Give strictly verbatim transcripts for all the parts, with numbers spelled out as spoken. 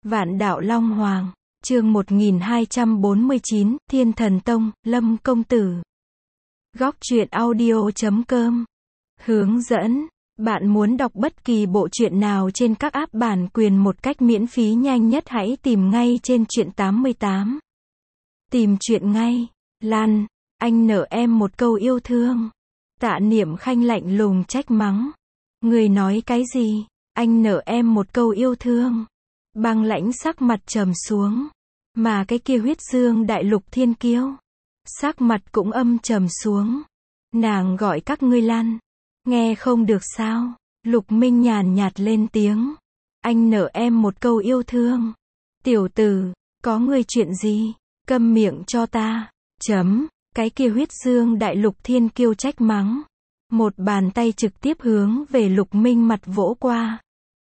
Vạn Đạo Long Hoàng, chương một nghìn hai trăm bốn mươi chín, Thiên Thần Tông, Lâm Công Tử. Góc truyện audio chấm com. Hướng dẫn. Bạn muốn đọc bất kỳ bộ truyện nào trên các app bản quyền một cách miễn phí nhanh nhất hãy tìm ngay trên truyện tám mươi tám. Tìm truyện ngay. Lan, anh nợ em một câu yêu thương. Tạ Niệm Khanh lạnh lùng trách mắng. Người nói cái gì? Anh nợ em một câu yêu thương. Băng Lãnh sắc mặt trầm xuống. Mà cái kia huyết dương đại lục thiên kiêu, sắc mặt cũng âm trầm xuống. Nàng gọi các ngươi lăn. Nghe không được sao? Lục Minh nhàn nhạt lên tiếng. Anh nợ em một câu yêu thương. Tiểu tử, có ngươi chuyện gì? Câm miệng cho ta. Chấm. Cái kia huyết dương đại lục thiên kiêu trách mắng. Một bàn tay trực tiếp hướng về Lục Minh mặt vỗ qua.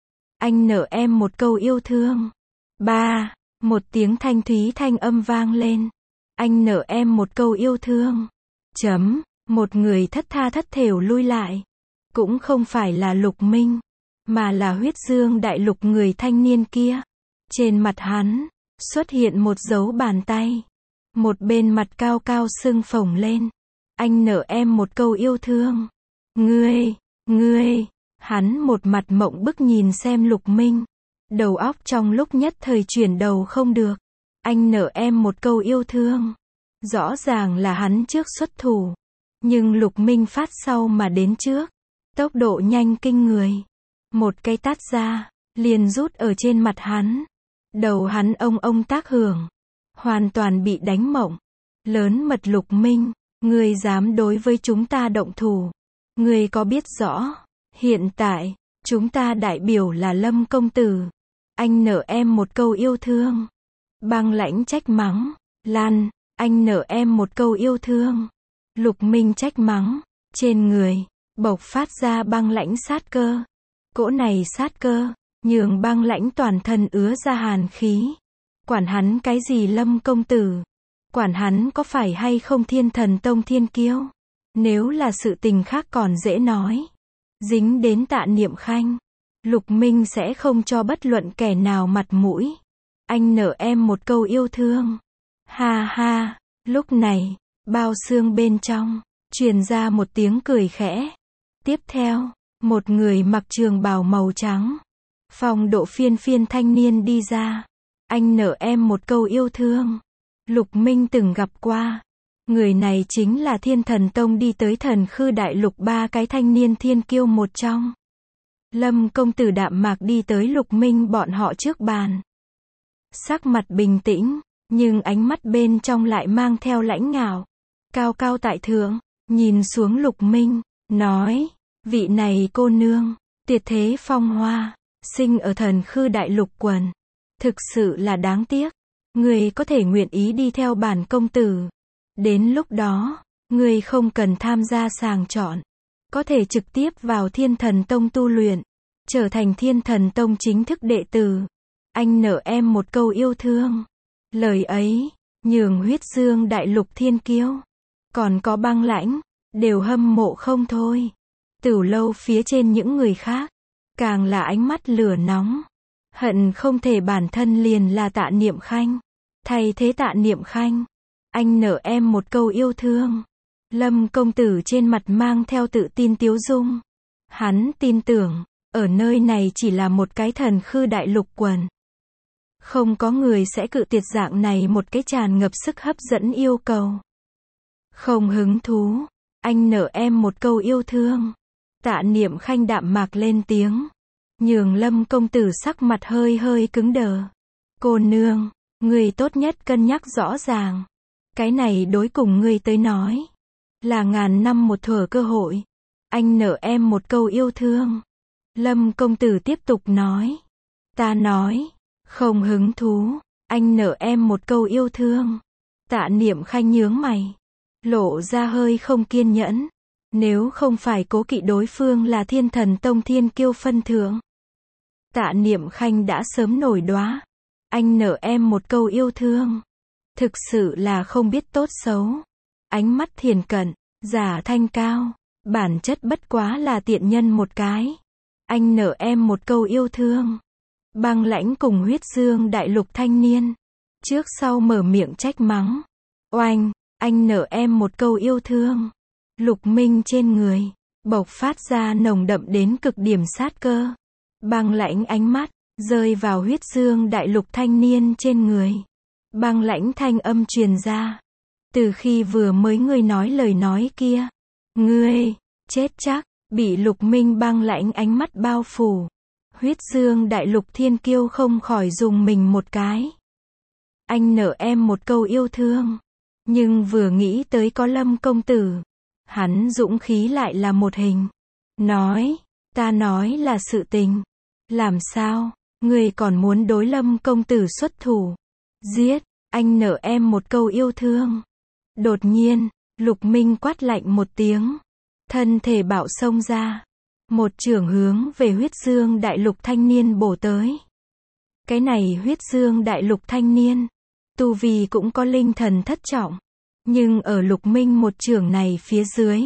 Anh nợ em một câu yêu thương. Ba. Một tiếng thanh thúy thanh âm vang lên. Anh nợ em một câu yêu thương. Chấm. Một người thất tha thất thểu lui lại. Cũng không phải là Lục Minh, mà là huyết dương đại lục người thanh niên kia. Trên mặt hắn, xuất hiện một dấu bàn tay. Một bên mặt cao cao sưng phồng lên. Anh nợ em một câu yêu thương. Ngươi, ngươi, hắn một mặt mộng bức nhìn xem Lục Minh. Đầu óc trong lúc nhất thời chuyển đầu không được. Anh nợ em một câu yêu thương. Rõ ràng là hắn trước xuất thủ. Nhưng Lục Minh phát sau mà đến trước. Tốc độ nhanh kinh người. Một cái tát ra, liền rút ở trên mặt hắn. Đầu hắn ông ông tác hưởng. Hoàn toàn bị đánh mộng. Lớn mật Lục Minh, ngươi dám đối với chúng ta động thủ. Ngươi có biết rõ, hiện tại, chúng ta đại biểu là Lâm Công Tử. Anh nợ em một câu yêu thương. Băng Lãnh trách mắng. Lan, anh nợ em một câu yêu thương. Lục Minh trách mắng. Trên người, bộc phát ra băng lãnh sát cơ. Cỗ này sát cơ, nhường Băng Lãnh toàn thân ứa ra hàn khí. Quản hắn cái gì Lâm Công Tử? Quản hắn có phải hay không Thiên Thần Tông thiên kiêu? Nếu là sự tình khác còn dễ nói. Dính đến Tạ Niệm Khanh, Lục Minh sẽ không cho bất luận kẻ nào mặt mũi. Anh nợ em một câu yêu thương. Ha ha, lúc này, bao xương bên trong, truyền ra một tiếng cười khẽ. Tiếp theo, một người mặc trường bào màu trắng, phong độ phiên phiên thanh niên đi ra. Anh nợ em một câu yêu thương. Lục Minh từng gặp qua. Người này chính là Thiên Thần Tông đi tới Thần Khư Đại Lục ba cái thanh niên thiên kiêu một trong. Lâm Công Tử đạm mạc đi tới Lục Minh bọn họ trước bàn. Sắc mặt bình tĩnh, nhưng ánh mắt bên trong lại mang theo lãnh ngạo. Cao cao tại thượng, nhìn xuống Lục Minh, nói, vị này cô nương, tuyệt thế phong hoa, sinh ở Thần Khư Đại Lục quần. Thực sự là đáng tiếc, người có thể nguyện ý đi theo bản công tử. Đến lúc đó, người không cần tham gia sàng chọn, có thể trực tiếp vào Thiên Thần Tông tu luyện, trở thành Thiên Thần Tông chính thức đệ tử. Anh nợ em một câu yêu thương. Lời ấy, nhường huyết dương đại lục thiên kiêu, còn có Băng Lãnh, đều hâm mộ không thôi. Tửu lâu phía trên những người khác, càng là ánh mắt lửa nóng. Hận không thể bản thân liền là Tạ Niệm Khanh. Thay thế Tạ Niệm Khanh. Anh nợ em một câu yêu thương. Lâm Công Tử trên mặt mang theo tự tin tiếu dung. Hắn tin tưởng, ở nơi này chỉ là một cái Thần Khư Đại Lục quần. Không có người sẽ cự tuyệt dạng này một cái tràn ngập sức hấp dẫn yêu cầu. Không hứng thú. Anh nợ em một câu yêu thương. Tạ Niệm Khanh đạm mạc lên tiếng. Nhường Lâm Công Tử sắc mặt hơi hơi cứng đờ. Cô nương, người tốt nhất cân nhắc rõ ràng. Cái này đối cùng ngươi tới nói, là ngàn năm một thuở cơ hội. Anh nợ em một câu yêu thương. Lâm Công Tử tiếp tục nói. Ta nói, không hứng thú. Anh nợ em một câu yêu thương. Tạ Niệm Khanh nhướng mày, lộ ra hơi không kiên nhẫn. Nếu không phải cố kỵ đối phương là Thiên Thần Tông thiên kiêu phân thượng, Tạ Niệm Khanh đã sớm nổi đoá. Anh nợ em một câu yêu thương. Thực sự là không biết tốt xấu. Ánh mắt thiền cận, giả thanh cao, bản chất bất quá là tiện nhân một cái. Anh nợ em một câu yêu thương. Băng Lãnh cùng Huyết Dương đại lục thanh niên. Trước sau mở miệng trách mắng. Oanh, anh nợ em một câu yêu thương. Lục Minh trên người, bộc phát ra nồng đậm đến cực điểm sát cơ. Băng Lãnh ánh mắt, rơi vào Huyết Dương đại lục thanh niên trên người. Băng Lãnh thanh âm truyền ra. Từ khi vừa mới ngươi nói lời nói kia, ngươi, chết chắc, bị Lục Minh Băng Lãnh ánh mắt bao phủ. Huyết Dương đại lục thiên kiêu không khỏi dùng mình một cái. Anh nợ em một câu yêu thương. Nhưng vừa nghĩ tới có Lâm công tử, hắn dũng khí lại là một hình. Nói, ta nói là sự tình. Làm sao, ngươi còn muốn đối Lâm công tử xuất thủ? Giết, anh nợ em một câu yêu thương. Đột nhiên, Lục Minh quát lạnh một tiếng. Thân thể bạo xông ra. Một chưởng hướng về Huyết Dương đại lục thanh niên bổ tới. Cái này Huyết Dương đại lục thanh niên, tu vi cũng có linh thần thất trọng. Nhưng ở Lục Minh một chưởng này phía dưới,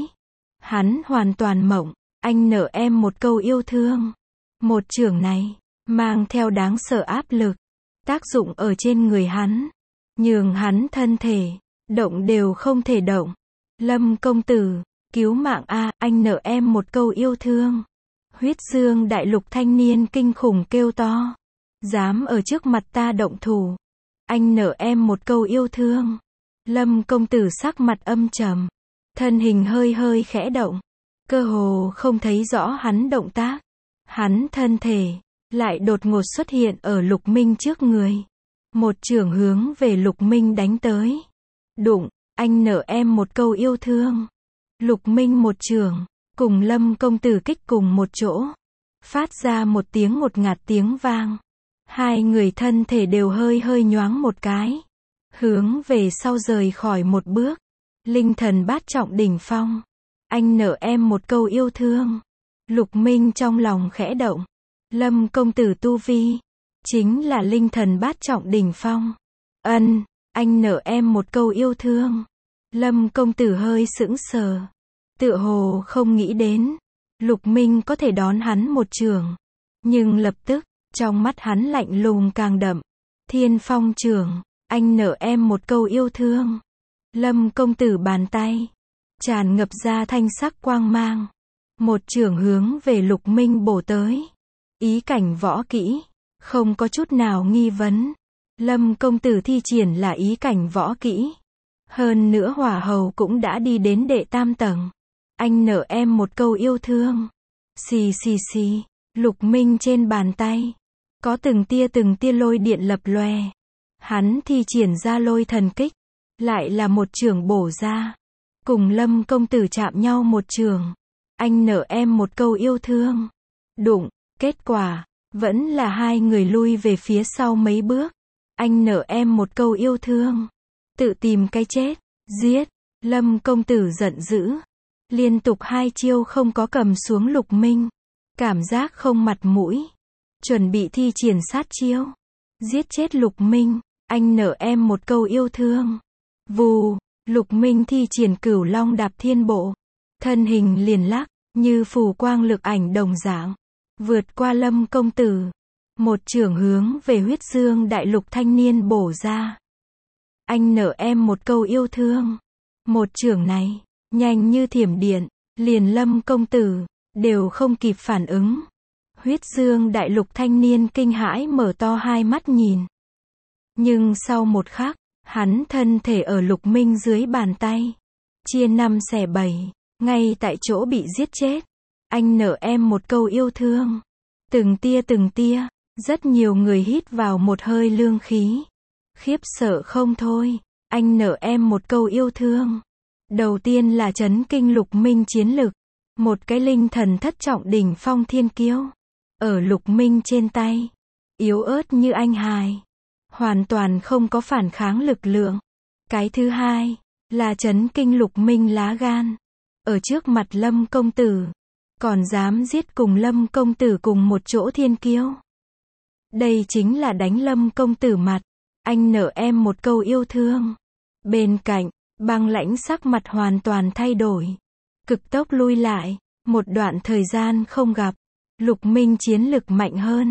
hắn hoàn toàn mộng. Anh nợ em một câu yêu thương. Một chưởng này, mang theo đáng sợ áp lực, tác dụng ở trên người hắn. Nhường hắn thân thể, động đều không thể động. Lâm công tử, cứu mạng a, anh nợ em một câu yêu thương. Huyết Dương đại lục thanh niên kinh khủng kêu to. Dám ở trước mặt ta động thủ. Anh nợ em một câu yêu thương. Lâm công tử sắc mặt âm trầm. Thân hình hơi hơi khẽ động. Cơ hồ không thấy rõ hắn động tác. Hắn thân thể, lại đột ngột xuất hiện ở Lục Minh trước người. Một chưởng hướng về Lục Minh đánh tới. Đụng, anh nợ em một câu yêu thương. Lục Minh một chưởng, cùng Lâm công tử kích cùng một chỗ. Phát ra một tiếng ngột ngạt tiếng vang. Hai người thân thể đều hơi hơi nhoáng một cái. Hướng về sau rời khỏi một bước. Linh thần bát trọng đỉnh phong. Anh nợ em một câu yêu thương. Lục Minh trong lòng khẽ động. Lâm công tử tu vi, chính là linh thần bát trọng đỉnh phong. Ân, anh nợ em một câu yêu thương. Lâm công tử hơi sững sờ. Tựa hồ không nghĩ đến. Lục Minh có thể đón hắn một chưởng. Nhưng lập tức, trong mắt hắn lạnh lùng càng đậm. Thiên phong chưởng, anh nợ em một câu yêu thương. Lâm công tử bàn tay, tràn ngập ra thanh sắc quang mang. Một chưởng hướng về Lục Minh bổ tới. Ý cảnh võ kỹ, không có chút nào nghi vấn. Lâm công tử thi triển là ý cảnh võ kỹ. Hơn nữa hỏa hầu cũng đã đi đến đệ tam tầng. Anh nợ em một câu yêu thương. Xì xì xì, Lục Minh trên bàn tay, có từng tia từng tia lôi điện lập lòe. Hắn thi triển ra lôi thần kích, lại là một chưởng bổ ra. Cùng Lâm công tử chạm nhau một chưởng. Anh nợ em một câu yêu thương. Đụng, kết quả, vẫn là hai người lui về phía sau mấy bước. Anh nợ em một câu yêu thương. Tự tìm cái chết, giết. Lâm công tử giận dữ. Liên tục hai chiêu không có cầm xuống Lục Minh. Cảm giác không mặt mũi. Chuẩn bị thi triển sát chiêu. Giết chết Lục Minh. Anh nợ em một câu yêu thương. Vù, Lục Minh thi triển Cửu Long đạp thiên bộ. Thân hình liền lắc, như phù quang lực ảnh đồng dạng. Vượt qua Lâm công tử. Một chưởng hướng về Huyết Dương đại lục thanh niên bổ ra. Anh nợ em một câu yêu thương. Một chưởng này, nhanh như thiểm điện, liền Lâm công tử, đều không kịp phản ứng. Huyết Dương đại lục thanh niên kinh hãi mở to hai mắt nhìn. Nhưng sau một khắc, hắn thân thể ở Lục Minh dưới bàn tay. Chia năm xẻ bảy, ngay tại chỗ bị giết chết. Anh nợ em một câu yêu thương. Từng tia từng tia, rất nhiều người hít vào một hơi lương khí. Khiếp sợ không thôi. Anh nợ em một câu yêu thương. Đầu tiên là chấn kinh Lục Minh chiến lực. Một cái linh thần thất trọng đỉnh phong thiên kiêu. Ở Lục Minh trên tay. Yếu ớt như anh hài. Hoàn toàn không có phản kháng lực lượng. Cái thứ hai, là chấn kinh Lục Minh lá gan. Ở trước mặt Lâm công tử. Còn dám giết cùng Lâm công tử cùng một chỗ thiên kiêu. Đây chính là đánh Lâm công tử mặt. Anh nợ em một câu yêu thương. Bên cạnh, Băng Lãnh sắc mặt hoàn toàn thay đổi. Cực tốc lui lại. Một đoạn thời gian không gặp. Lục Minh chiến lực mạnh hơn.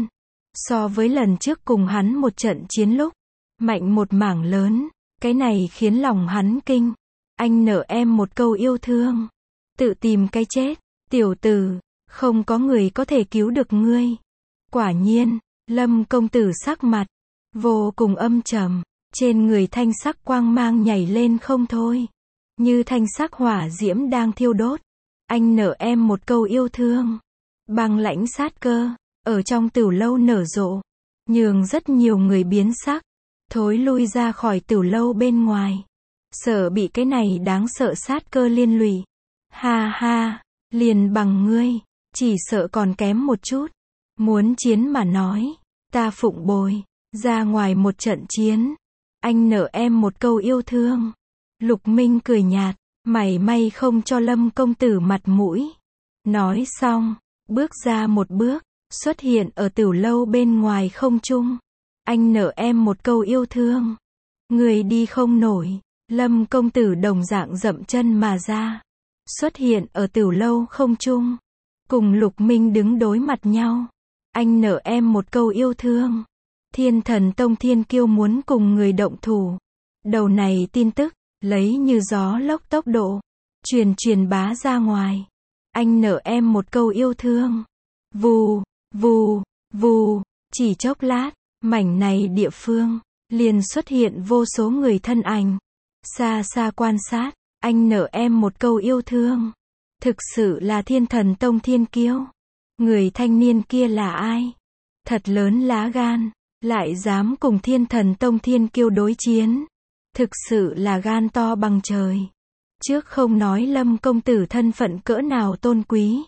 So với lần trước cùng hắn một trận chiến lúc, mạnh một mảng lớn, cái này khiến lòng hắn kinh. Anh nợ em một câu yêu thương. Tự tìm cái chết, tiểu tử, không có người có thể cứu được ngươi. Quả nhiên, Lâm công tử sắc mặt vô cùng âm trầm, trên người thanh sắc quang mang nhảy lên không thôi, như thanh sắc hỏa diễm đang thiêu đốt. Anh nợ em một câu yêu thương. Băng lãnh sát cơ, ở trong tửu lâu nở rộ, nhường rất nhiều người biến sắc, thối lui ra khỏi tửu lâu bên ngoài. Sợ bị cái này đáng sợ sát cơ liên lụy. Ha ha, liền bằng ngươi, chỉ sợ còn kém một chút. Muốn chiến mà nói, ta phụng bồi, ra ngoài một trận chiến. Anh nợ em một câu yêu thương. Lục Minh cười nhạt, mảy may không cho Lâm công tử mặt mũi. Nói xong, bước ra một bước, xuất hiện ở tửu lâu bên ngoài không trung. Anh nợ em một câu yêu thương. Người đi không nổi. Lâm công tử đồng dạng dậm chân mà ra, xuất hiện ở tửu lâu không trung, cùng Lục Minh đứng đối mặt nhau. Anh nợ em một câu yêu thương. Thiên Thần Tông thiên kiêu muốn cùng người động thủ. Đầu này tin tức, lấy như gió lốc tốc độ, truyền truyền bá ra ngoài. Anh nợ em một câu yêu thương. Vù, vù, vù, chỉ chốc lát, mảnh này địa phương, liền xuất hiện vô số người thân ảnh. Xa xa quan sát, anh nợ em một câu yêu thương. Thực sự là Thiên Thần Tông thiên kiêu. Người thanh niên kia là ai? Thật lớn lá gan, lại dám cùng Thiên Thần Tông thiên kiêu đối chiến. Thực sự là gan to bằng trời. Trước không nói Lâm công tử thân phận cỡ nào tôn quý,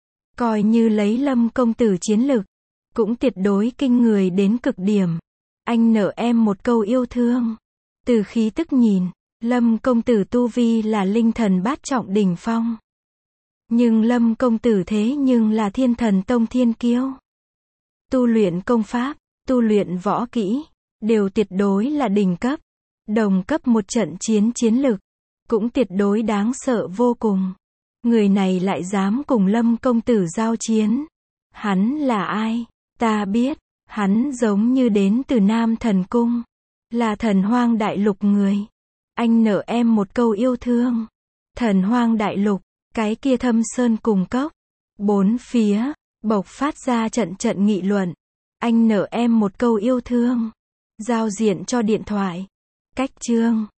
coi như lấy Lâm công tử chiến lực, cũng tuyệt đối kinh người đến cực điểm. Anh nợ em một câu yêu thương. Từ khí tức nhìn, Lâm công tử tu vi là linh thần bát trọng đỉnh phong. Nhưng Lâm công tử thế nhưng là Thiên Thần Tông thiên kiêu. Tu luyện công pháp, tu luyện võ kỹ, đều tuyệt đối là đỉnh cấp. Đồng cấp một trận chiến chiến lực, cũng tuyệt đối đáng sợ vô cùng. Người này lại dám cùng Lâm công tử giao chiến. Hắn là ai? Ta biết, hắn giống như đến từ Nam Thần Cung, là Thần Hoang Đại Lục người. Anh nợ em một câu yêu thương. Thần Hoang Đại Lục, cái kia thâm sơn cùng cốc, bốn phía bộc phát ra trận trận nghị luận. Anh nợ em một câu yêu thương. Giao diện cho điện thoại. Cách chương